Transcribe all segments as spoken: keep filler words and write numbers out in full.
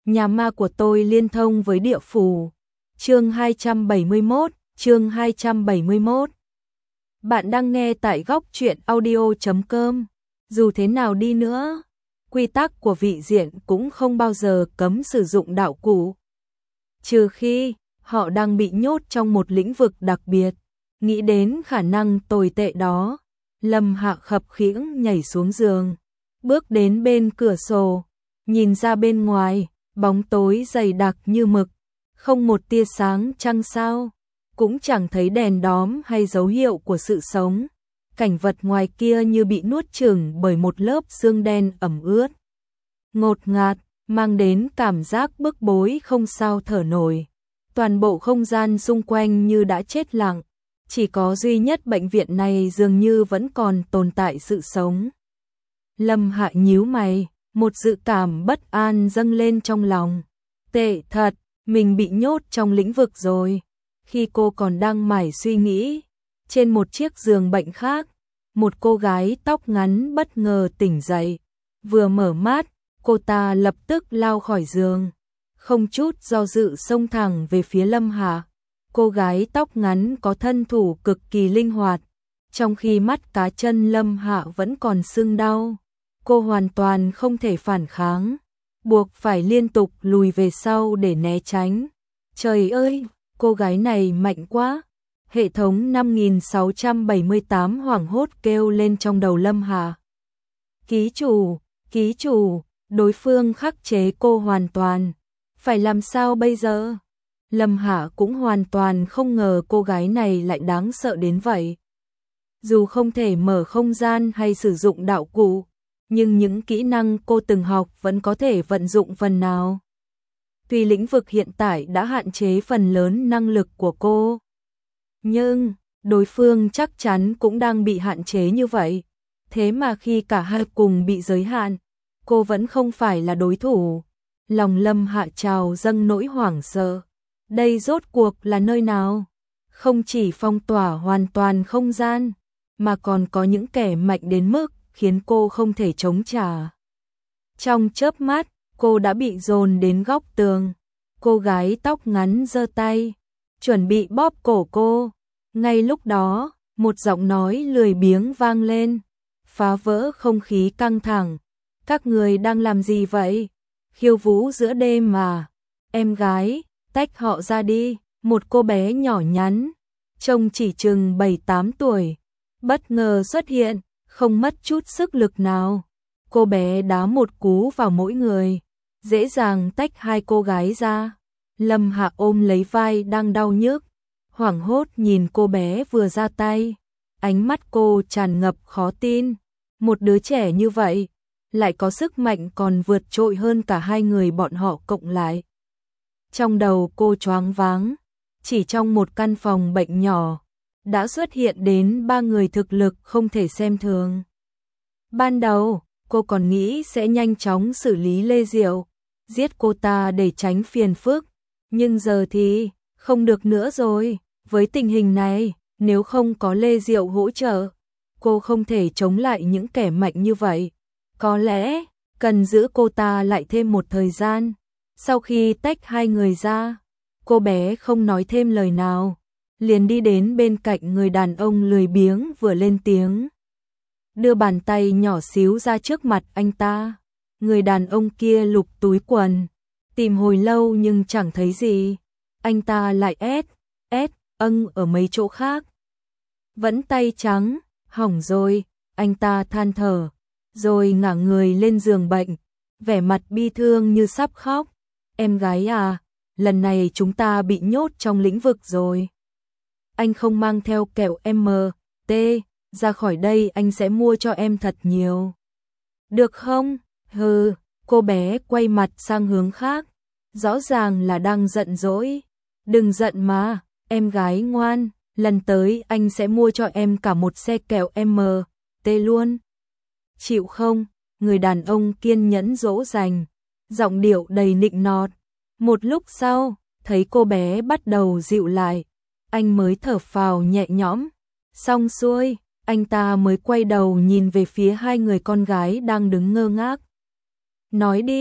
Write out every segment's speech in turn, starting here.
Nhà ma của tôi liên thông với địa phủ. Chương hai trăm bảy mươi mốt, chương hai trăm bảy mươi mốt. Bạn đang nghe tại góc truyện audio chấm com. Dù thế nào đi nữa, quy tắc của vị diện cũng không bao giờ cấm sử dụng đạo cụ. Trừ khi họ đang bị nhốt trong một lĩnh vực đặc biệt. Nghĩ đến khả năng tồi tệ đó, Lâm Hạ khập khiễng nhảy xuống giường, bước đến bên cửa sổ, nhìn ra bên ngoài, bóng tối dày đặc như mực, không một tia sáng trăng sao, cũng chẳng thấy đèn đóm hay dấu hiệu của sự sống. Cảnh vật ngoài kia như bị nuốt chửng bởi một lớp sương đen ẩm ướt, ngột ngạt, mang đến cảm giác bức bối không sao thở nổi. Toàn bộ không gian xung quanh như đã chết lặng, chỉ có duy nhất bệnh viện này dường như vẫn còn tồn tại sự sống. Lâm Hạ nhíu mày, một dự cảm bất an dâng lên trong lòng. Tệ thật, mình bị nhốt trong lĩnh vực rồi. Khi cô còn đang mải suy nghĩ, trên một chiếc giường bệnh khác, một cô gái tóc ngắn bất ngờ tỉnh dậy. Vừa mở mắt, cô ta lập tức lao khỏi giường, không chút do dự xông thẳng về phía Lâm Hạ. Cô gái tóc ngắn có thân thủ cực kỳ linh hoạt, trong khi mắt cá chân Lâm Hạ vẫn còn sưng đau. Cô hoàn toàn không thể phản kháng, buộc phải liên tục lùi về sau để né tránh. Trời ơi, cô gái này mạnh quá! Hệ thống năm nghìn sáu trăm bảy mươi tám hoảng hốt kêu lên trong đầu Lâm Hạ. Ký chủ, ký chủ, đối phương khắc chế cô hoàn toàn. Phải làm sao bây giờ? Lâm Hạ cũng hoàn toàn không ngờ cô gái này lại đáng sợ đến vậy. Dù không thể mở không gian hay sử dụng đạo cụ, nhưng những kỹ năng cô từng học vẫn có thể vận dụng phần nào. Tuy lĩnh vực hiện tại đã hạn chế phần lớn năng lực của cô, nhưng đối phương chắc chắn cũng đang bị hạn chế như vậy. Thế mà khi cả hai cùng bị giới hạn, cô vẫn không phải là đối thủ. Lòng Lâm Hạ trào dâng nỗi hoảng sợ. Đây rốt cuộc là nơi nào? Không chỉ phong tỏa hoàn toàn không gian, mà còn có những kẻ mạnh đến mức khiến cô không thể chống trả. Trong chớp mắt, cô đã bị dồn đến góc tường. Cô gái tóc ngắn giơ tay, chuẩn bị bóp cổ cô. Ngay lúc đó, một giọng nói lười biếng vang lên, phá vỡ không khí căng thẳng. Các người đang làm gì vậy? Khiêu vũ giữa đêm mà. Em gái, tách họ ra đi. Một cô bé nhỏ nhắn, trông chỉ chừng bảy tám tuổi, bất ngờ xuất hiện, không mất chút sức lực nào. Cô bé đá một cú vào mỗi người, dễ dàng tách hai cô gái ra. Lâm Hạ ôm lấy vai đang đau nhức, hoảng hốt nhìn cô bé vừa ra tay. Ánh mắt cô tràn ngập khó tin. Một đứa trẻ như vậy, lại có sức mạnh còn vượt trội hơn cả hai người bọn họ cộng lại. Trong đầu cô choáng váng, chỉ trong một căn phòng bệnh nhỏ, đã xuất hiện đến ba người thực lực không thể xem thường. Ban đầu, cô còn nghĩ sẽ nhanh chóng xử lý Lê Diệu, giết cô ta để tránh phiền phức, nhưng giờ thì không được nữa rồi. Với tình hình này, nếu không có Lê Diệu hỗ trợ, cô không thể chống lại những kẻ mạnh như vậy. Có lẽ, cần giữ cô ta lại thêm một thời gian. Sau khi tách hai người ra, cô bé không nói thêm lời nào, liền đi đến bên cạnh người đàn ông lười biếng vừa lên tiếng. Đưa bàn tay nhỏ xíu ra trước mặt anh ta. Người đàn ông kia lục túi quần, tìm hồi lâu nhưng chẳng thấy gì. Anh ta lại ét, ét, âng ở mấy chỗ khác. Vẫn tay trắng, hỏng rồi, anh ta than thở, rồi ngả người lên giường bệnh, vẻ mặt bi thương như sắp khóc. Em gái à, lần này chúng ta bị nhốt trong lĩnh vực rồi. Anh không mang theo kẹo em tê, ra khỏi đây anh sẽ mua cho em thật nhiều. Được không? Hừ, cô bé quay mặt sang hướng khác, rõ ràng là đang giận dỗi. Đừng giận mà, em gái ngoan, lần tới anh sẽ mua cho em cả một xe kẹo em tê luôn. Chịu không? Người đàn ông kiên nhẫn dỗ dành, giọng điệu đầy nịnh nọt. Một lúc sau, thấy cô bé bắt đầu dịu lại, anh mới thở phào nhẹ nhõm. Xong xuôi, anh ta mới quay đầu nhìn về phía hai người con gái đang đứng ngơ ngác. Nói đi,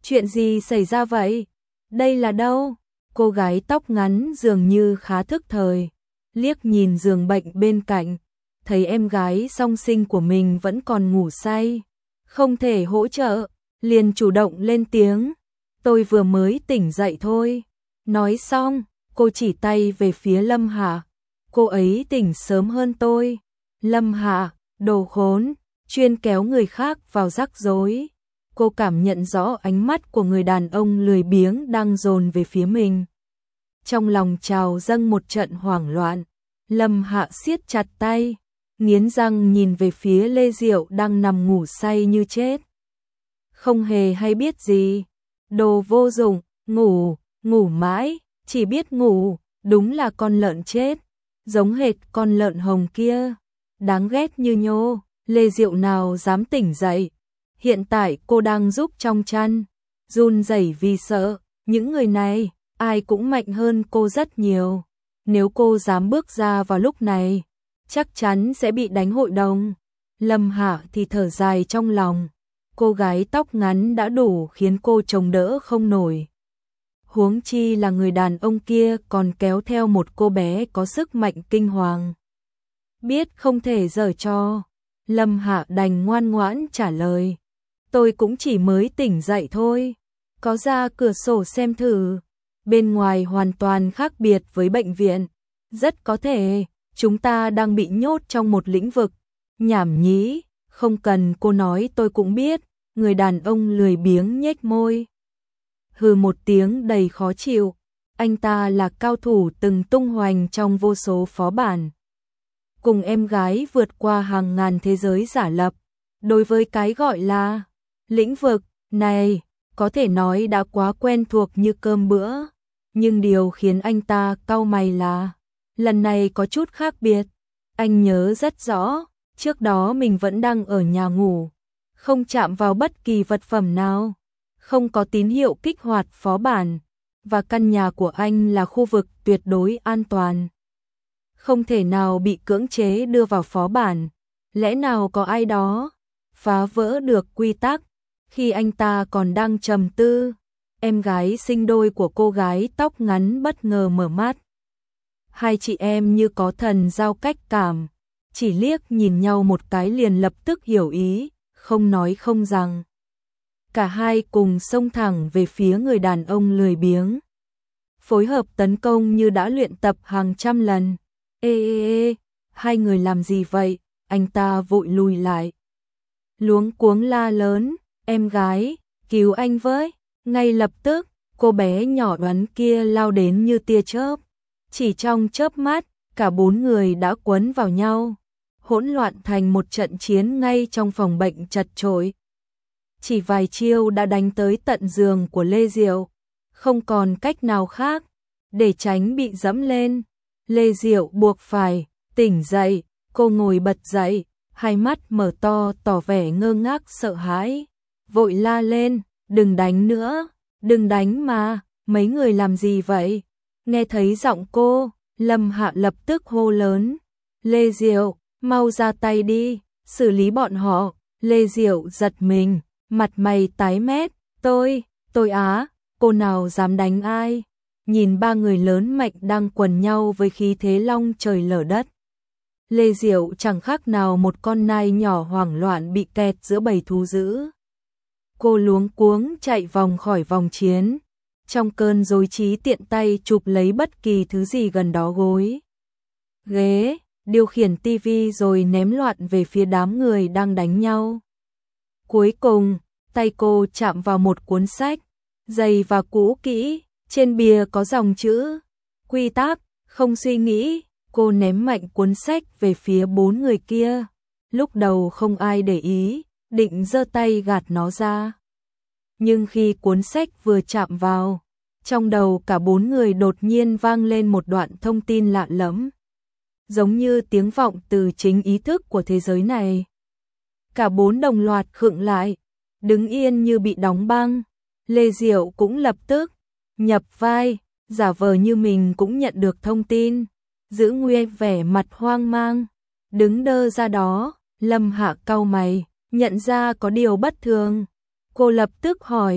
Chuyện gì xảy ra vậy? Đây là đâu? Cô gái tóc ngắn dường như khá thức thời, liếc nhìn giường bệnh bên cạnh, thấy em gái song sinh của mình vẫn còn ngủ say, không thể hỗ trợ, liền chủ động lên tiếng. Tôi vừa mới tỉnh dậy thôi. Nói xong, cô chỉ tay về phía Lâm Hạ. Cô ấy tỉnh sớm hơn tôi. Lâm Hạ, đồ khốn, chuyên kéo người khác vào rắc rối. Cô cảm nhận rõ ánh mắt của người đàn ông lười biếng đang dồn về phía mình. Trong lòng trào dâng một trận hoảng loạn. Lâm Hạ siết chặt tay, nghiến răng nhìn về phía Lê Diệu đang nằm ngủ say như chết. Không hề hay biết gì. Đồ vô dụng, ngủ, ngủ mãi, chỉ biết ngủ, đúng là con lợn chết, giống hệt con lợn hồng kia, đáng ghét như nhô. Lê Diệu nào dám tỉnh dậy. Hiện tại cô đang giúp trong chăn, run rẩy vì sợ, những người này, ai cũng mạnh hơn cô rất nhiều. Nếu cô dám bước ra vào lúc này, chắc chắn sẽ bị đánh hội đồng. Lâm Hạ thì thở dài trong lòng. Cô gái tóc ngắn đã đủ khiến cô chống đỡ không nổi. Huống chi là người đàn ông kia còn kéo theo một cô bé có sức mạnh kinh hoàng. Biết không thể giở trò, Lâm Hạ đành ngoan ngoãn trả lời. Tôi cũng chỉ mới tỉnh dậy thôi. Có ra cửa sổ xem thử. Bên ngoài hoàn toàn khác biệt với bệnh viện. Rất có thể chúng ta đang bị nhốt trong một lĩnh vực. Nhảm nhí, không cần cô nói tôi cũng biết. Người đàn ông lười biếng nhếch môi. Hừ một tiếng đầy khó chịu. Anh ta là cao thủ từng tung hoành trong vô số phó bản. Cùng em gái vượt qua hàng ngàn thế giới giả lập. Đối với cái gọi là lĩnh vực này, có thể nói đã quá quen thuộc như cơm bữa. Nhưng điều khiến anh ta cau mày là lần này có chút khác biệt. Anh nhớ rất rõ, trước đó mình vẫn đang ở nhà ngủ, không chạm vào bất kỳ vật phẩm nào, không có tín hiệu kích hoạt phó bản, và căn nhà của anh là khu vực tuyệt đối an toàn. Không thể nào bị cưỡng chế đưa vào phó bản. Lẽ nào có ai đó phá vỡ được quy tắc? Khi anh ta còn đang trầm tư, em gái sinh đôi của cô gái tóc ngắn bất ngờ mở mắt. Hai chị em như có thần giao cách cảm, chỉ liếc nhìn nhau một cái liền lập tức hiểu ý, không nói không rằng. Cả hai cùng xông thẳng về phía người đàn ông lười biếng. Phối hợp tấn công như đã luyện tập hàng trăm lần. Ê ê ê, hai người làm gì vậy? Anh ta vội lùi lại. Luống cuống la lớn, em gái, cứu anh với. Ngay lập tức, cô bé nhỏ đoán kia lao đến như tia chớp. Chỉ trong chớp mắt, cả bốn người đã quấn vào nhau, hỗn loạn thành một trận chiến ngay trong phòng bệnh chật chội. Chỉ vài chiêu đã đánh tới tận giường của Lê Diệu, không còn cách nào khác, để tránh bị dẫm lên. Lê Diệu buộc phải tỉnh dậy, cô ngồi bật dậy, hai mắt mở to tỏ vẻ ngơ ngác sợ hãi, vội la lên, đừng đánh nữa, đừng đánh mà, mấy người làm gì vậy? Nghe thấy giọng cô, Lâm Hạ lập tức hô lớn, Lê Diệu, mau ra tay đi, xử lý bọn họ. Lê Diệu giật mình, mặt mày tái mét, tôi, tôi á, cô nào dám đánh ai? Nhìn ba người lớn mạnh đang quần nhau với khí thế long trời lở đất. Lê Diệu chẳng khác nào một con nai nhỏ hoảng loạn bị kẹt giữa bầy thú dữ. Cô luống cuống chạy vòng khỏi vòng chiến, trong cơn rối trí tiện tay chụp lấy bất kỳ thứ gì gần đó, gối, ghế, điều khiển tivi rồi ném loạn về phía đám người đang đánh nhau. Cuối cùng, tay cô chạm vào một cuốn sách, dày và cũ kỹ, trên bìa có dòng chữ quy tắc. Không suy nghĩ, cô ném mạnh cuốn sách về phía bốn người kia. Lúc đầu không ai để ý, định giơ tay gạt nó ra. Nhưng khi cuốn sách vừa chạm vào, trong đầu cả bốn người đột nhiên vang lên một đoạn thông tin lạ lẫm, giống như tiếng vọng từ chính ý thức của thế giới này. Cả bốn đồng loạt khựng lại, đứng yên như bị đóng băng. Lê Diệu cũng lập tức nhập vai, giả vờ như mình cũng nhận được thông tin, giữ nguyên vẻ mặt hoang mang, đứng đơ ra đó. Lâm Hạ cau mày, nhận ra có điều bất thường. Cô lập tức hỏi,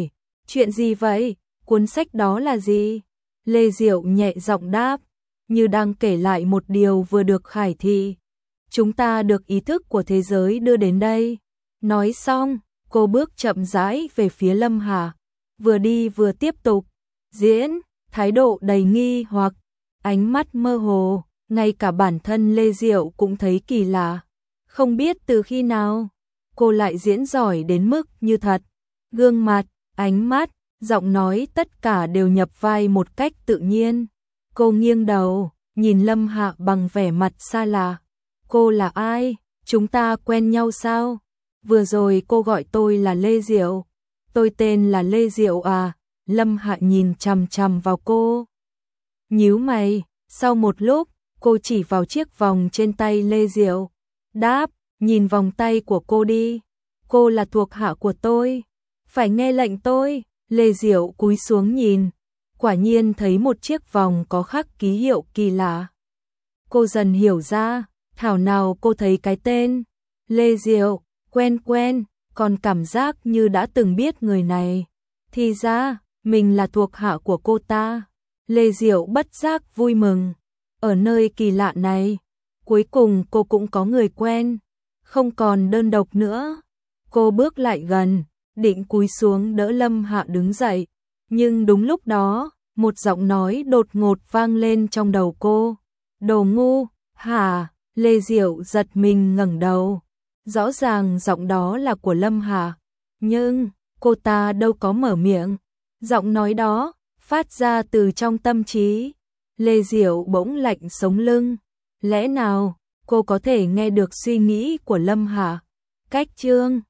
Chuyện gì vậy? Cuốn sách đó là gì? Lê Diệu nhẹ giọng đáp, như đang kể lại một điều vừa được khải thị. Chúng ta được ý thức của thế giới đưa đến đây. Nói xong, cô bước chậm rãi về phía Lâm Hà, vừa đi vừa tiếp tục diễn, thái độ đầy nghi hoặc, ánh mắt mơ hồ, ngay cả bản thân Lê Diệu cũng thấy kỳ lạ. Không biết từ khi nào, cô lại diễn giỏi đến mức như thật. Gương mặt, ánh mắt, giọng nói tất cả đều nhập vai một cách tự nhiên. Cô nghiêng đầu, nhìn Lâm Hạ bằng vẻ mặt xa lạ. Cô là ai? Chúng ta quen nhau sao? Vừa rồi cô gọi tôi là Lê Diệu. Tôi tên là Lê Diệu à? Lâm Hạ nhìn chằm chằm vào cô. Nhíu mày, sau một lúc, cô chỉ vào chiếc vòng trên tay Lê Diệu. Đáp, nhìn vòng tay của cô đi. Cô là thuộc hạ của tôi. Phải nghe lệnh tôi. Lê Diệu cúi xuống nhìn. Quả nhiên thấy một chiếc vòng có khắc ký hiệu kỳ lạ. Cô dần hiểu ra, thảo nào cô thấy cái tên Lê Diệu, quen quen, còn cảm giác như đã từng biết người này. Thì ra, mình là thuộc hạ của cô ta. Lê Diệu bất giác vui mừng. Ở nơi kỳ lạ này, cuối cùng cô cũng có người quen, không còn đơn độc nữa. Cô bước lại gần, định cúi xuống đỡ Lâm Hạ đứng dậy. Nhưng đúng lúc đó, một giọng nói đột ngột vang lên trong đầu cô. Đồ ngu, hả? Lê Diệu giật mình ngẩng đầu. Rõ ràng giọng đó là của Lâm Hà, nhưng cô ta đâu có mở miệng. Giọng nói đó phát ra từ trong tâm trí. Lê Diệu bỗng lạnh sống lưng. Lẽ nào cô có thể nghe được suy nghĩ của Lâm Hà? Cách chương